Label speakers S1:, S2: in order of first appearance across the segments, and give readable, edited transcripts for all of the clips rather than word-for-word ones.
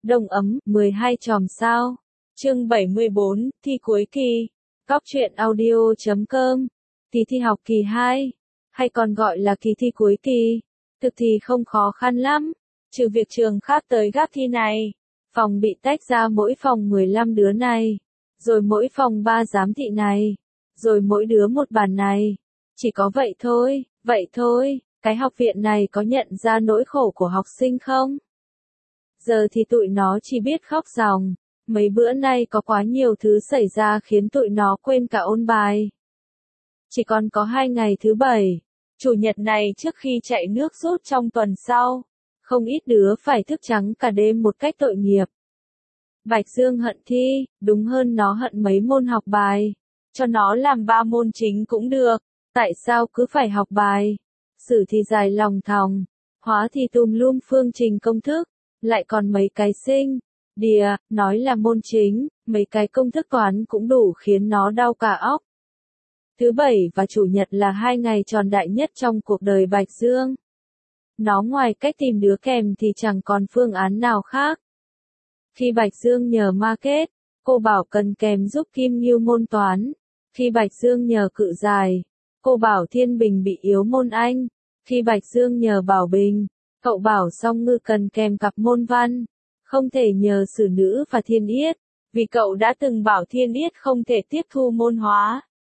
S1: Đông ấm, 12 chòm sao. Chương 74, thi cuối kỳ. Cóc truyện audio.com. Kỳ thi học kỳ 2, hay còn gọi là kỳ thi cuối kỳ. Thực thì không khó khăn lắm, trừ việc trường khác tới gác thi này. Phòng bị tách ra mỗi phòng 15 đứa này, rồi mỗi phòng 3 giám thị này, rồi mỗi đứa một bàn này. Chỉ có vậy thôi, cái học viện này có nhận ra nỗi khổ của học sinh không? Giờ thì tụi nó chỉ biết khóc ròng, mấy bữa nay có quá nhiều thứ xảy ra khiến tụi nó quên cả ôn bài. Chỉ còn có 2 ngày thứ Bảy, Chủ nhật này trước khi chạy nước rút trong tuần sau, không ít đứa phải thức trắng cả đêm một cách tội nghiệp. Bạch Dương hận thi, đúng hơn nó hận mấy môn học bài. Cho nó làm 3 môn chính cũng được, tại sao cứ phải học bài? Sử thì dài lòng thòng, hóa thì tùm lum phương trình công thức, lại còn mấy cái sinh, địa, nói là môn chính, mấy cái công thức toán cũng đủ khiến nó đau cả óc. Thứ Bảy và Chủ nhật là 2 ngày tròn đại nhất trong cuộc đời Bạch Dương. Nó ngoài cách tìm đứa kèm thì chẳng còn phương án nào khác. Khi Bạch Dương nhờ Market, cô bảo cần kèm giúp Kim Nghiêu môn toán. Khi Bạch Dương nhờ Cự Dài, cô bảo Thiên Bình bị yếu môn Anh. Khi Bạch Dương nhờ Bảo Bình, cậu bảo Song Ngư cần kèm cặp môn văn. Không thể nhờ Sử Nữ và Thiên Yết, vì cậu đã từng bảo Thiên Yết không thể tiếp thu môn hóa.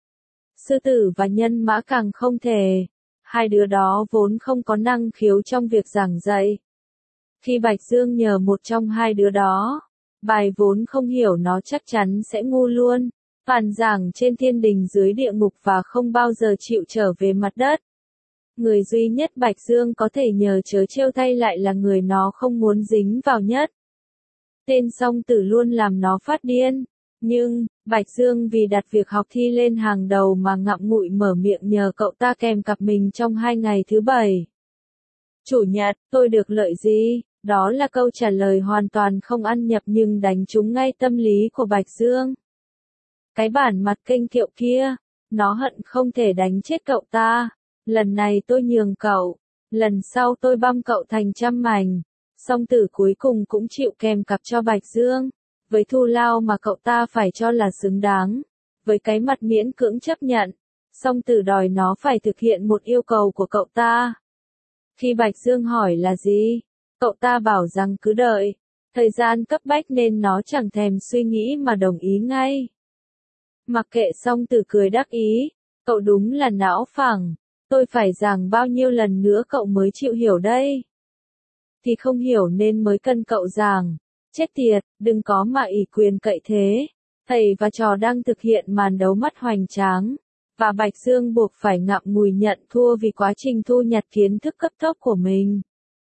S1: Sư Tử và Nhân Mã càng không thể. Hai đứa đó vốn không có năng khiếu trong việc giảng dạy. Khi Bạch Dương nhờ một trong hai đứa đó, bài vốn không hiểu nó chắc chắn sẽ ngu luôn, phàn giảng trên thiên đình dưới địa ngục và không bao giờ chịu trở về mặt đất. Người duy nhất Bạch Dương có thể nhờ trớ trêu thay lại là người nó không muốn dính vào nhất. Tên Song Tử luôn làm nó phát điên, nhưng Bạch Dương vì đặt việc học thi lên hàng đầu mà ngậm ngùi mở miệng nhờ cậu ta kèm cặp mình trong 2 ngày thứ Bảy. Chủ nhật, tôi được lợi gì? Đó là câu trả lời hoàn toàn không ăn nhập nhưng đánh trúng ngay tâm lý của Bạch Dương. Cái bản mặt kênh kiệu kia, nó hận không thể đánh chết cậu ta. Lần này tôi nhường cậu, lần sau tôi băm cậu thành trăm mảnh. Song Tử cuối cùng cũng chịu kèm cặp cho Bạch Dương, với thù lao mà cậu ta phải cho là xứng đáng. Với cái mặt miễn cưỡng chấp nhận, Song Tử đòi nó phải thực hiện một yêu cầu của cậu ta. Khi Bạch Dương hỏi là gì, cậu ta bảo rằng cứ đợi, thời gian cấp bách nên nó chẳng thèm suy nghĩ mà đồng ý ngay. Mặc kệ Song Tử cười đắc ý, cậu đúng là não phẳng, tôi phải giảng bao nhiêu lần nữa cậu mới chịu hiểu đây. Thì không hiểu nên mới cần cậu giảng. Chết tiệt, đừng có mà ỷ quyền cậy thế. Thầy và trò đang thực hiện màn đấu mắt hoành tráng, và Bạch Dương buộc phải ngậm ngùi nhận thua vì quá trình thu nhặt kiến thức cấp tốc của mình.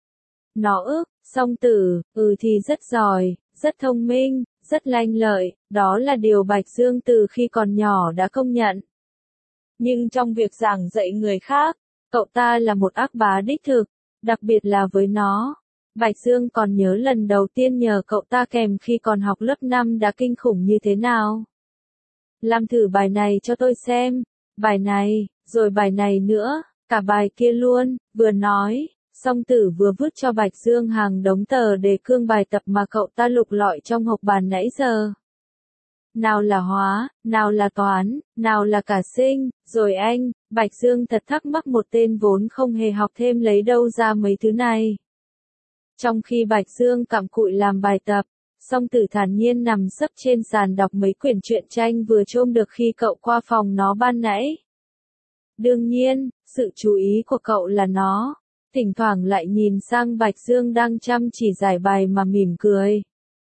S1: Nó ước, Song Tử, thì rất giỏi, rất thông minh, rất lanh lợi, đó là điều Bạch Dương từ khi còn nhỏ đã công nhận. Nhưng trong việc giảng dạy người khác, cậu ta là một ác bá đích thực, đặc biệt là với nó. Bạch Dương còn nhớ lần đầu tiên nhờ cậu ta kèm khi còn học lớp 5 đã kinh khủng như thế nào. Làm thử bài này cho tôi xem, bài này, rồi bài này nữa, cả bài kia luôn, vừa nói, Song Tử vừa vứt cho Bạch Dương hàng đống tờ đề cương bài tập mà cậu ta lục lọi trong hộp bàn nãy giờ. Nào là hóa, nào là toán, nào là cả sinh, rồi anh, Bạch Dương thật thắc mắc một tên vốn không hề học thêm lấy đâu ra mấy thứ này. Trong khi Bạch Dương cặm cụi làm bài tập, Song Tử thản nhiên nằm sấp trên sàn đọc mấy quyển truyện tranh vừa chôm được khi cậu qua phòng nó ban nãy. Đương nhiên, sự chú ý của cậu là nó, thỉnh thoảng lại nhìn sang Bạch Dương đang chăm chỉ giải bài mà mỉm cười.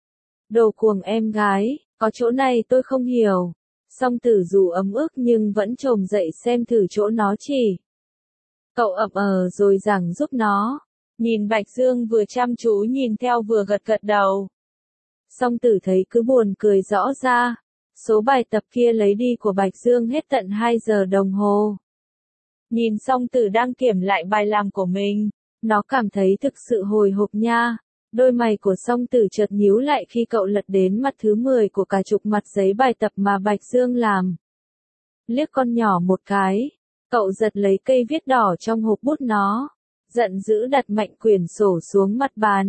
S1: Đồ cuồng em gái, có chỗ này tôi không hiểu. Song Tử dù ấm ức nhưng vẫn chồm dậy xem thử chỗ nó chỉ. Cậu ậm rồi giảng giúp nó. Nhìn Bạch Dương vừa chăm chú nhìn theo vừa gật gật đầu. Song Tử thấy cứ buồn cười rõ ra. Số bài tập kia lấy đi của Bạch Dương hết tận 2 giờ đồng hồ. Nhìn Song Tử đang kiểm lại bài làm của mình, nó cảm thấy thực sự hồi hộp nha. Đôi mày của Song Tử chợt nhíu lại khi cậu lật đến mặt thứ 10 của cả chục mặt giấy bài tập mà Bạch Dương làm. Liếc con nhỏ một cái, cậu giật lấy cây viết đỏ trong hộp bút nó. Giận dữ đặt mạnh quyển sổ xuống mặt bàn.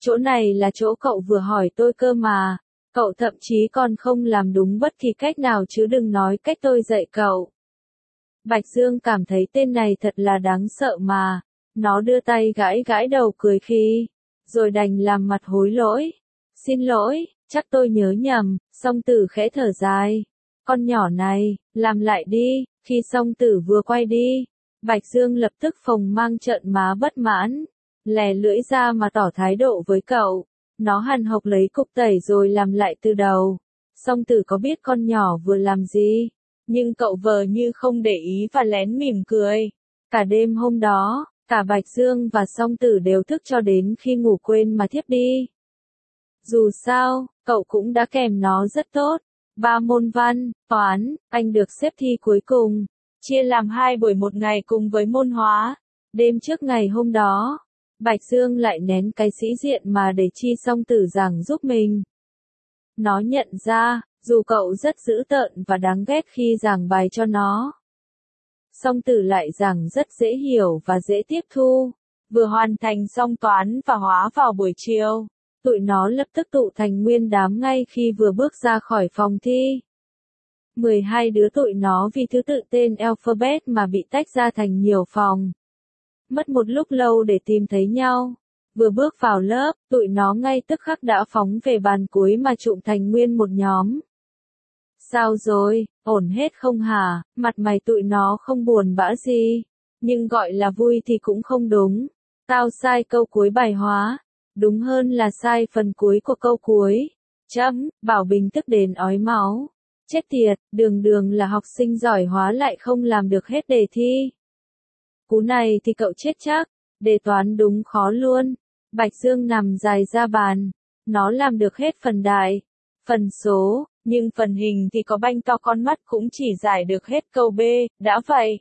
S1: chỗ này là chỗ cậu vừa hỏi tôi cơ mà, cậu thậm chí còn không làm đúng bất kỳ cách nào chứ đừng nói cách tôi dạy cậu. Bạch Dương cảm thấy tên này thật là đáng sợ mà, nó đưa tay gãi gãi đầu cười khi, rồi đành làm mặt hối lỗi. Xin lỗi, chắc tôi nhớ nhầm, Song Tử khẽ thở dài. Con nhỏ này, làm lại đi, khi Song Tử vừa quay đi, Bạch Dương lập tức phồng mang trợn má bất mãn, lè lưỡi ra mà tỏ thái độ với cậu. Nó hằn học lấy cục tẩy rồi làm lại từ đầu. Song Tử có biết con nhỏ vừa làm gì, nhưng cậu vờ như không để ý và lén mỉm cười. Cả đêm hôm đó, cả Bạch Dương và Song Tử đều thức cho đến khi ngủ quên mà thiếp đi. Dù sao, cậu cũng đã kèm nó rất tốt. 3 môn văn, toán, Anh được xếp thi cuối cùng, chia làm 2 buổi một ngày cùng với môn hóa. Đêm trước ngày hôm đó, Bạch Dương lại nén cái sĩ diện mà để chi Song Tử giảng giúp mình. Nó nhận ra, dù cậu rất dữ tợn và đáng ghét khi giảng bài cho nó, Song Tử lại giảng rất dễ hiểu và dễ tiếp thu. Vừa hoàn thành xong toán và hóa vào buổi chiều, tụi nó lập tức tụ thành nguyên đám ngay khi vừa bước ra khỏi phòng thi. 12 đứa tụi nó vì thứ tự tên alphabet mà bị tách ra thành nhiều phòng. Mất một lúc lâu để tìm thấy nhau. Vừa bước vào lớp, tụi nó ngay tức khắc đã phóng về bàn cuối mà trụm thành nguyên một nhóm. Sao rồi, ổn hết không hả? Mặt mày tụi nó không buồn bã gì. Nhưng gọi là vui thì cũng không đúng. Tao sai câu cuối bài hóa. Đúng hơn là sai phần cuối của câu cuối. Bảo Bình tức đến ói máu. Chết tiệt, đường đường là học sinh giỏi hóa lại không làm được hết đề thi. Cú này thì cậu chết chắc. Đề toán đúng khó luôn. Bạch Dương nằm dài ra bàn. Nó làm được hết phần đại, phần số, nhưng phần hình thì có banh to con mắt cũng chỉ giải được hết câu B, đã vậy.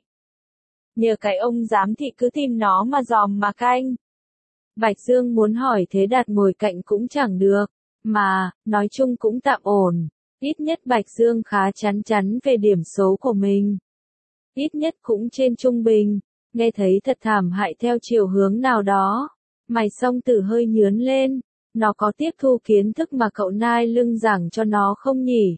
S1: Nhờ cái ông giám thị cứ tìm nó mà dòm mà canh. Bạch Dương muốn hỏi thế Đạt ngồi cạnh cũng chẳng được, mà, nói chung cũng tạm ổn. Ít nhất Bạch Dương khá chắn chắn về điểm số của mình. Ít nhất cũng trên trung bình, nghe thấy thật thảm hại theo chiều hướng nào đó. Mày Song Tử hơi nhướn lên, nó có tiếp thu kiến thức mà cậu nai lưng giảng cho nó không nhỉ?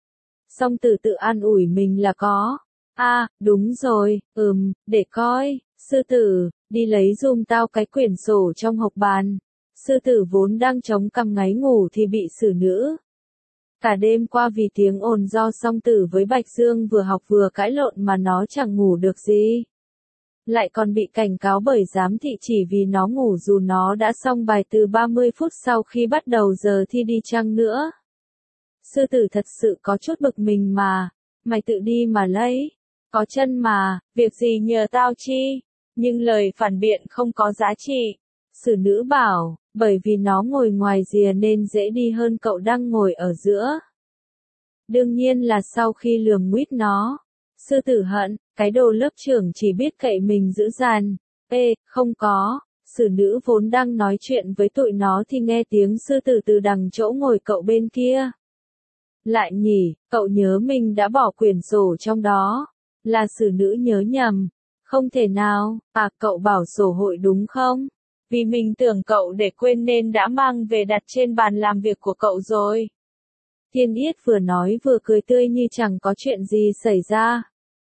S1: Song Tử tự an ủi mình là có. Đúng rồi, để coi, Sư Tử, đi lấy giùm tao cái quyển sổ trong hộc bàn. Sư Tử vốn đang chống cằm ngáy ngủ thì bị xử nữ. Cả đêm qua vì tiếng ồn do Song Tử với Bạch Dương vừa học vừa cãi lộn mà nó chẳng ngủ được gì. Lại còn bị cảnh cáo bởi giám thị chỉ vì nó ngủ dù nó đã xong bài từ 30 phút sau khi bắt đầu giờ thi đi chăng nữa. Sư Tử thật sự có chút bực mình mà, mày tự đi mà lấy, có chân mà, việc gì nhờ tao chi, nhưng lời phản biện không có giá trị. Xử nữ bảo, bởi vì nó ngồi ngoài rìa nên dễ đi hơn cậu đang ngồi ở giữa. Đương nhiên là sau khi lườm nguýt nó. Sư Tử hận, cái đồ lớp trưởng chỉ biết cậy mình giữ dàn. Không có, xử nữ vốn đang nói chuyện với tụi nó thì nghe tiếng Sư Tử từ đằng chỗ ngồi cậu bên kia. Lại nhỉ, cậu nhớ mình đã bỏ quyển sổ trong đó. Là xử nữ nhớ nhầm. Không thể nào, cậu bảo sổ hội đúng không? Vì mình tưởng cậu để quên nên đã mang về đặt trên bàn làm việc của cậu rồi. Thiên Yết vừa nói vừa cười tươi như chẳng có chuyện gì xảy ra.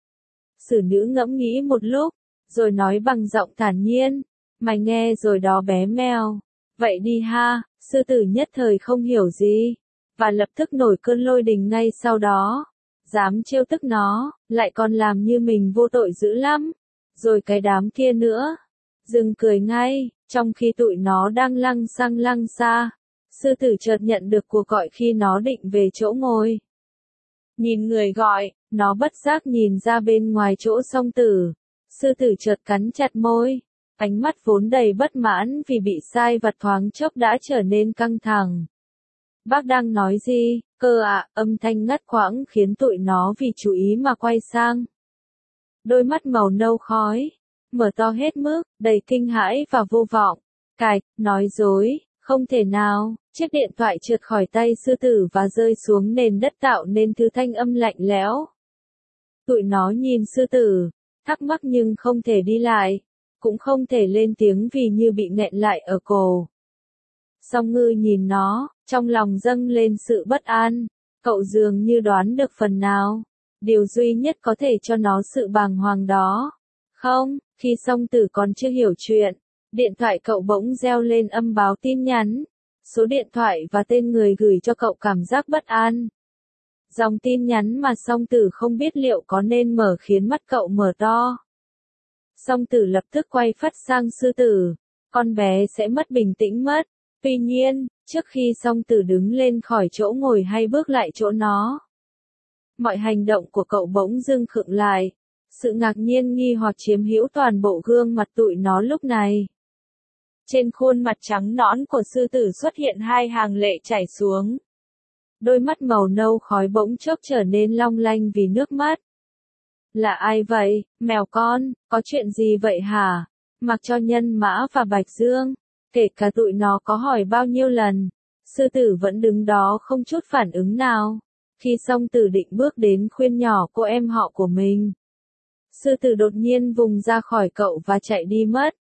S1: Xử nữ ngẫm nghĩ một lúc, rồi nói bằng giọng thản nhiên, mày nghe rồi đó bé mèo. Vậy đi ha, Sư Tử nhất thời không hiểu gì, và lập tức nổi cơn lôi đình ngay sau đó. Dám trêu tức nó, lại còn làm như mình vô tội dữ lắm. Rồi cái đám kia nữa. Dừng cười ngay, trong khi tụi nó đang lăng xăng lăng xa. Sư Tử chợt nhận được cuộc gọi khi nó định về chỗ ngồi. Nhìn người gọi, nó bất giác nhìn ra bên ngoài chỗ Song Tử. Sư Tử chợt cắn chặt môi. Ánh mắt vốn đầy bất mãn vì bị sai vặt thoáng chốc đã trở nên căng thẳng. Bác đang nói gì, cơ ạ? Âm thanh ngắt quãng khiến tụi nó vì chú ý mà quay sang. Đôi mắt màu nâu khói, mở to hết mức, đầy kinh hãi và vô vọng. Nói dối, không thể nào. Chiếc điện thoại trượt khỏi tay Sư Tử và rơi xuống nền đất tạo nên thứ thanh âm lạnh lẽo. Tụi nó nhìn Sư Tử, thắc mắc nhưng không thể đi lại, cũng không thể lên tiếng vì như bị nghẹn lại ở cổ. Song Ngư nhìn nó, trong lòng dâng lên sự bất an, cậu dường như đoán được phần nào. Điều duy nhất có thể cho nó sự bàng hoàng đó. Không, khi Song Tử còn chưa hiểu chuyện, điện thoại cậu bỗng reo lên âm báo tin nhắn. Số điện thoại và tên người gửi cho cậu cảm giác bất an. Dòng tin nhắn mà Song Tử không biết liệu có nên mở khiến mắt cậu mở to. Song Tử lập tức quay phắt sang Sư Tử. Con bé sẽ mất bình tĩnh mất. Tuy nhiên, trước khi Song Tử đứng lên khỏi chỗ ngồi hay bước lại chỗ nó, mọi hành động của cậu bỗng dưng khựng lại. Sự ngạc nhiên nghi hoặc chiếm hữu toàn bộ gương mặt tụi nó lúc này. Trên khuôn mặt trắng nõn của Sư Tử xuất hiện hai hàng lệ chảy xuống. Đôi mắt màu nâu khói bỗng chốc trở nên long lanh vì nước mắt. Là ai vậy, mèo con, có chuyện gì vậy hả? Mặc cho Nhân Mã và Bạch Dương, kể cả tụi nó có hỏi bao nhiêu lần, Sư Tử vẫn đứng đó không chút phản ứng nào. Khi Song Tử định bước đến khuyên nhỏ cô em họ của mình, Sư Tử đột nhiên vùng ra khỏi cậu và chạy đi mất.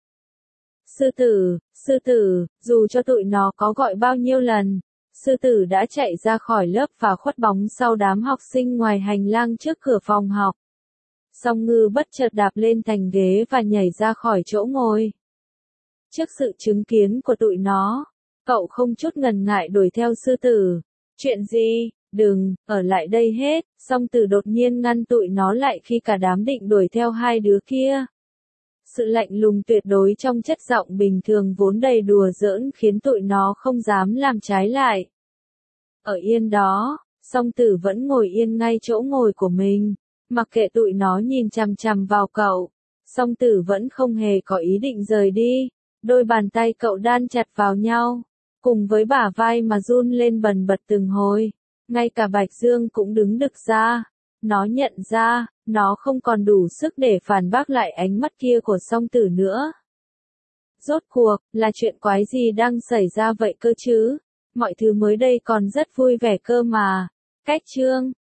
S1: Sư Tử, dù cho tụi nó có gọi bao nhiêu lần, Sư Tử đã chạy ra khỏi lớp và khuất bóng sau đám học sinh ngoài hành lang trước cửa phòng học. Song Ngư bất chợt đạp lên thành ghế và nhảy ra khỏi chỗ ngồi. Trước sự chứng kiến của tụi nó, cậu không chút ngần ngại đuổi theo Sư Tử. Chuyện gì? Đừng, ở lại đây hết. Song Tử đột nhiên ngăn tụi nó lại khi cả đám định đuổi theo hai đứa kia. Sự lạnh lùng tuyệt đối trong chất giọng bình thường vốn đầy đùa giỡn khiến tụi nó không dám làm trái lại. Ở yên đó, Song Tử vẫn ngồi yên ngay chỗ ngồi của mình, mặc kệ tụi nó nhìn chằm chằm vào cậu. Song Tử vẫn không hề có ý định rời đi. Đôi bàn tay cậu đan chặt vào nhau, cùng với bả vai mà run lên bần bật từng hồi. Ngay cả Bạch Dương cũng đứng đực ra. Nó nhận ra, nó không còn đủ sức để phản bác lại ánh mắt kia của Song Tử nữa. Rốt cuộc, là chuyện quái gì đang xảy ra vậy cơ chứ? Mọi thứ mới đây còn rất vui vẻ cơ mà. Cách chương